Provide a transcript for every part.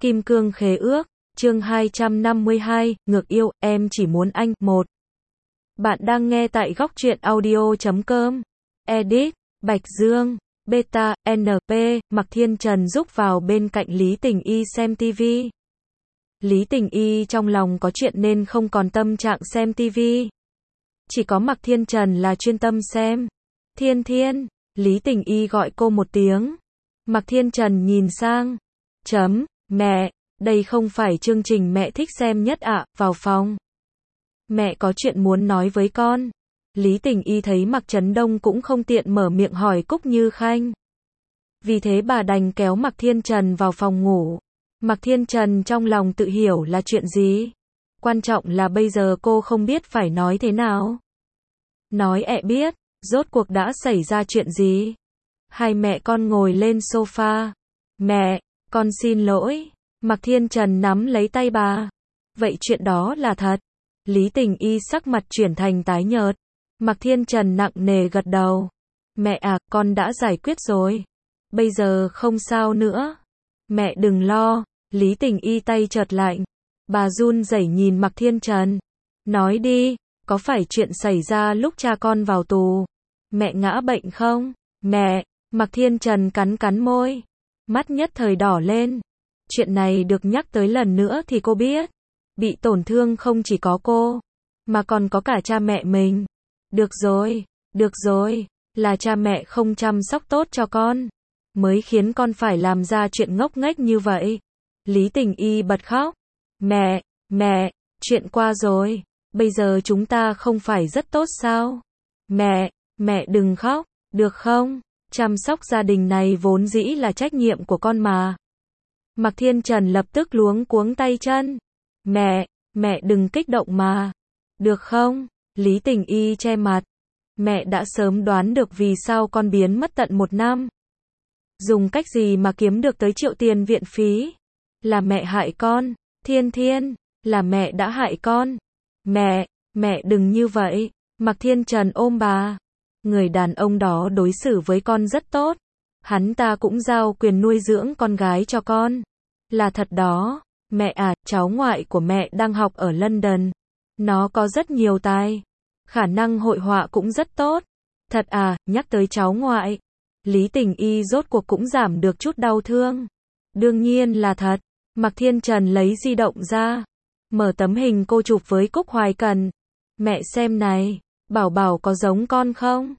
Kim cương khế ước, chương 252, ngược yêu, em chỉ muốn anh. 1. Bạn đang nghe tại góc truyện audio.com. Edit, Bạch Dương, Beta, NP, Mạc Thiên Trần rúc vào bên cạnh Lý Tình Y xem TV. Lý Tình Y trong lòng có chuyện nên không còn tâm trạng xem TV. Chỉ có Mạc Thiên Trần là chuyên tâm xem. Thiên Thiên, Lý Tình Y gọi cô một tiếng. Mạc Thiên Trần nhìn sang. Mẹ, đây không phải chương trình mẹ thích xem nhất ạ, vào phòng. Mẹ có chuyện muốn nói với con. Lý Tình Y thấy Mạc Trấn Đông cũng không tiện mở miệng hỏi Cúc Như Khanh. Vì thế bà đành kéo Mạc Thiên Trần vào phòng ngủ. Mạc Thiên Trần trong lòng tự hiểu là chuyện gì. Quan trọng là bây giờ cô không biết phải nói thế nào. Nói biết, rốt cuộc đã xảy ra chuyện gì. Hai mẹ con ngồi lên sofa. Mẹ, con xin lỗi. Mạc Thiên Trần nắm lấy tay bà. Vậy chuyện đó là thật. Lý Tình Y sắc mặt chuyển thành tái nhợt. Mạc Thiên Trần nặng nề gật đầu. Mẹ à, con đã giải quyết rồi. Bây giờ không sao nữa. Mẹ đừng lo. Lý Tình Y tay chợt lạnh. Bà run rẩy nhìn Mạc Thiên Trần. Nói đi, có phải chuyện xảy ra lúc cha con vào tù? Mẹ ngã bệnh không? Mẹ, Mạc Thiên Trần cắn môi. Mắt nhất thời đỏ lên. Chuyện này được nhắc tới lần nữa thì cô biết. Bị tổn thương không chỉ có cô, mà còn có cả cha mẹ mình. Được rồi, là cha mẹ không chăm sóc tốt cho con, mới khiến con phải làm ra chuyện ngốc nghếch như vậy. Lý Tình Y bật khóc. Mẹ, chuyện qua rồi, bây giờ chúng ta không phải rất tốt sao? Mẹ đừng khóc, được không? Chăm sóc gia đình này vốn dĩ là trách nhiệm của con mà. Mạc Thiên Trần lập tức luống cuống tay chân. Mẹ đừng kích động mà. Được không? Lý Tình Y che mặt. Mẹ đã sớm đoán được vì sao con biến mất tận 1 năm. Dùng cách gì mà kiếm được tới triệu tiền viện phí? Là mẹ hại con. Thiên, là mẹ đã hại con. Mẹ đừng như vậy. Mạc Thiên Trần ôm bà. Người đàn ông đó đối xử với con rất tốt. Hắn ta cũng giao quyền nuôi dưỡng con gái cho con. Là thật đó. Mẹ à, cháu ngoại của mẹ đang học ở London. Nó có rất nhiều tài. Khả năng hội họa cũng rất tốt. Thật à, nhắc tới cháu ngoại. Lý Tình Y rốt cuộc cũng giảm được chút đau thương. Đương nhiên là thật. Mạc Thiên Trần lấy di động ra. Mở tấm hình cô chụp với Cúc Hoài Cần. Mẹ xem này, Bảo có giống con không?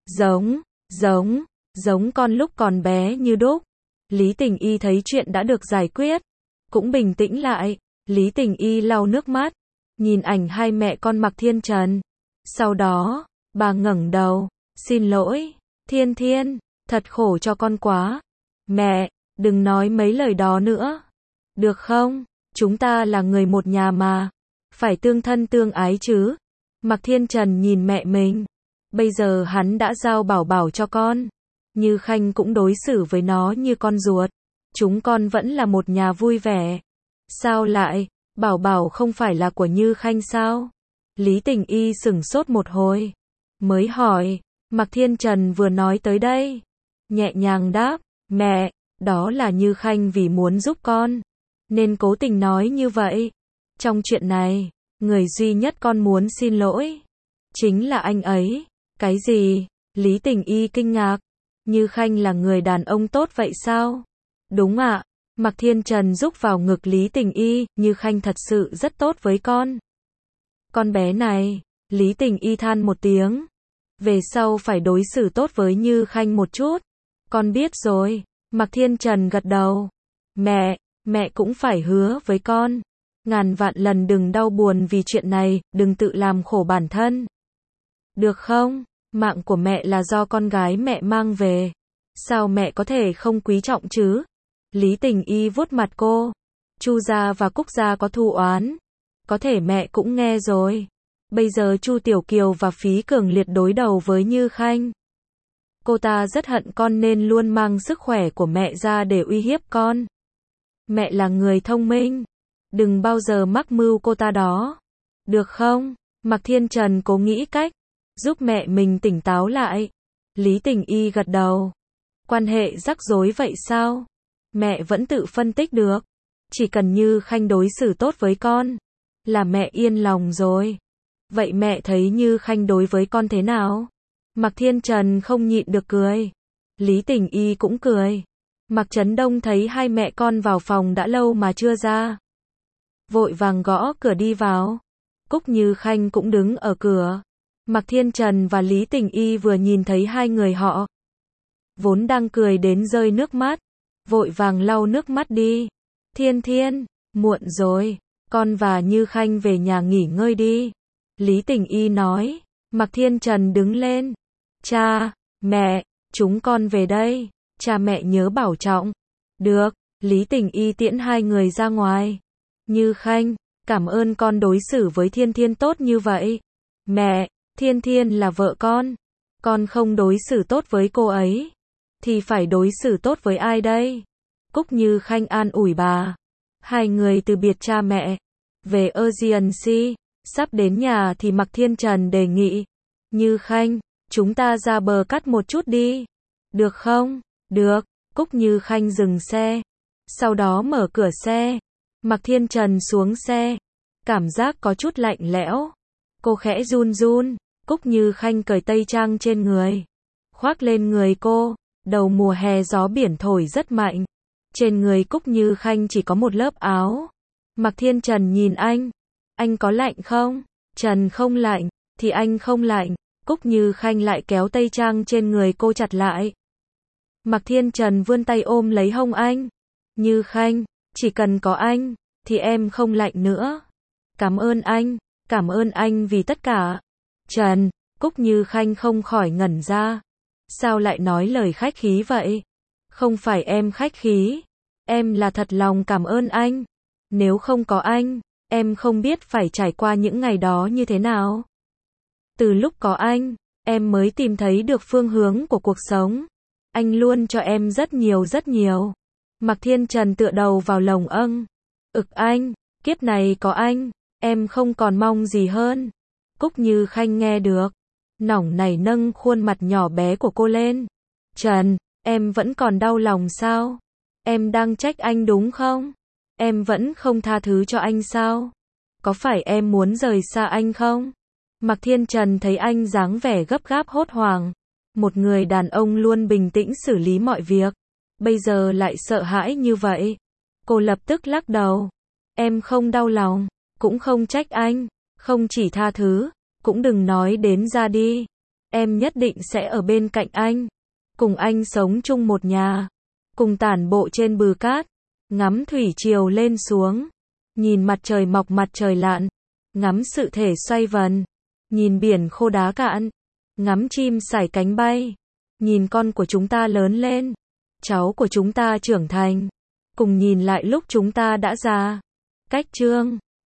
Giống con lúc còn bé như đúc. Lý Tình Y thấy chuyện đã được giải quyết, cũng bình tĩnh lại. Lý Tình Y lau nước mắt, nhìn ảnh hai mẹ con Mạc Thiên Trần. Sau đó, bà ngẩng đầu, xin lỗi, Thiên, thật khổ cho con quá. Mẹ, đừng nói mấy lời đó nữa. Được không? Chúng ta là người một nhà mà. Phải tương thân tương ái chứ. Mạc Thiên Trần nhìn mẹ mình. Bây giờ hắn đã giao Bảo cho con. Như Khanh cũng đối xử với nó như con ruột. Chúng con vẫn là một nhà vui vẻ. Sao lại? Bảo không phải là của Như Khanh sao? Lý Tình Y sửng sốt một hồi. Mới hỏi. Mạc Thiên Trần vừa nói tới đây. Nhẹ nhàng đáp. Mẹ, đó là Như Khanh vì muốn giúp con, nên cố tình nói như vậy. Trong chuyện này, người duy nhất con muốn xin lỗi chính là anh ấy. Cái gì? Lý Tình Y kinh ngạc. Như Khanh là người đàn ông tốt vậy sao? Đúng ạ. Mạc Thiên Trần rúc vào ngực Lý Tình Y. Như Khanh thật sự rất tốt với con. Con bé này. Lý Tình Y than một tiếng. Về sau phải đối xử tốt với Như Khanh một chút. Con biết rồi. Mạc Thiên Trần gật đầu. Mẹ cũng phải hứa với con. Ngàn vạn lần đừng đau buồn vì chuyện này, đừng tự làm khổ bản thân. Được không? Mạng của mẹ là do con gái mẹ mang về. Sao mẹ có thể không quý trọng chứ? Lý Tình Y vuốt mặt cô. Chu gia và Cúc gia có thù oán. Có thể mẹ cũng nghe rồi. Bây giờ Chu Tiểu Kiều và Phí Cường Liệt đối đầu với Như Khanh. Cô ta rất hận con nên luôn mang sức khỏe của mẹ ra để uy hiếp con. Mẹ là người thông minh. Đừng bao giờ mắc mưu cô ta đó. Được không? Mạc Thiên Trần cố nghĩ cách giúp mẹ mình tỉnh táo lại. Lý Tình Y gật đầu. Quan hệ rắc rối vậy sao? Mẹ vẫn tự phân tích được. Chỉ cần Như Khanh đối xử tốt với con, là mẹ yên lòng rồi. Vậy mẹ thấy Như Khanh đối với con thế nào? Mạc Thiên Trần không nhịn được cười. Lý Tình Y cũng cười. Mạc Trấn Đông thấy hai mẹ con vào phòng đã lâu mà chưa ra. Vội vàng gõ cửa đi vào. Cúc Như Khanh cũng đứng ở cửa. Mạc Thiên Trần và Lý Tình Y vừa nhìn thấy hai người họ, vốn đang cười đến rơi nước mắt, vội vàng lau nước mắt đi. Thiên Thiên, muộn rồi, con và Như Khanh về nhà nghỉ ngơi đi. Lý Tình Y nói. Mạc Thiên Trần đứng lên. Cha, mẹ, chúng con về đây, cha mẹ nhớ bảo trọng. Được, Lý Tình Y tiễn hai người ra ngoài. Như Khanh, cảm ơn con đối xử với Thiên Thiên tốt như vậy. Mẹ, Thiên Thiên là vợ con không đối xử tốt với cô ấy, thì phải đối xử tốt với ai đây? Cúc Như Khanh an ủi bà. Hai người từ biệt cha mẹ, về Urgency, sắp đến nhà thì Mạc Thiên Trần đề nghị. Như Khanh, chúng ta ra bờ cắt một chút đi. Được không? Được, Cúc Như Khanh dừng xe. Sau đó mở cửa xe. Mạc Thiên Trần xuống xe. Cảm giác có chút lạnh lẽo. Cô khẽ run run. Cúc Như Khanh cởi tây trang trên người, khoác lên người cô. Đầu mùa hè gió biển thổi rất mạnh. Trên người Cúc Như Khanh chỉ có một lớp áo. Mạc Thiên Trần nhìn anh có lạnh không? Trần không lạnh, thì anh không lạnh. Cúc Như Khanh lại kéo tây trang trên người cô chặt lại. Mạc Thiên Trần vươn tay ôm lấy hông anh. Như Khanh, chỉ cần có anh, thì em không lạnh nữa. Cảm ơn anh vì tất cả. Trần, Cúc Như Khanh không khỏi ngẩn ra. Sao lại nói lời khách khí vậy? Không phải em khách khí, em là thật lòng cảm ơn anh. Nếu không có anh, em không biết phải trải qua những ngày đó như thế nào. Từ lúc có anh, em mới tìm thấy được phương hướng của cuộc sống. Anh luôn cho em rất nhiều. Mạc Thiên Trần tựa đầu vào lồng anh, kiếp này có anh, em không còn mong gì hơn. Cúc Như Khanh nghe được, nỏng này nâng khuôn mặt nhỏ bé của cô lên. Trần, em vẫn còn đau lòng sao? Em đang trách anh đúng không? Em vẫn không tha thứ cho anh sao? Có phải em muốn rời xa anh không? Mạc Thiên Trần thấy anh dáng vẻ gấp gáp hốt hoảng. Một người đàn ông luôn bình tĩnh xử lý mọi việc, bây giờ lại sợ hãi như vậy. Cô lập tức lắc đầu. Em không đau lòng, cũng không trách anh, không chỉ tha thứ, cũng đừng nói đến ra đi. Em nhất định sẽ ở bên cạnh anh, cùng anh sống chung một nhà, cùng tản bộ trên bờ cát, ngắm thủy triều lên xuống, nhìn mặt trời mọc mặt trời lặn, ngắm sự thể xoay vần, nhìn biển khô đá cạn, ngắm chim sải cánh bay, nhìn con của chúng ta lớn lên, cháu của chúng ta trưởng thành, cùng nhìn lại lúc chúng ta đã già. Cách chương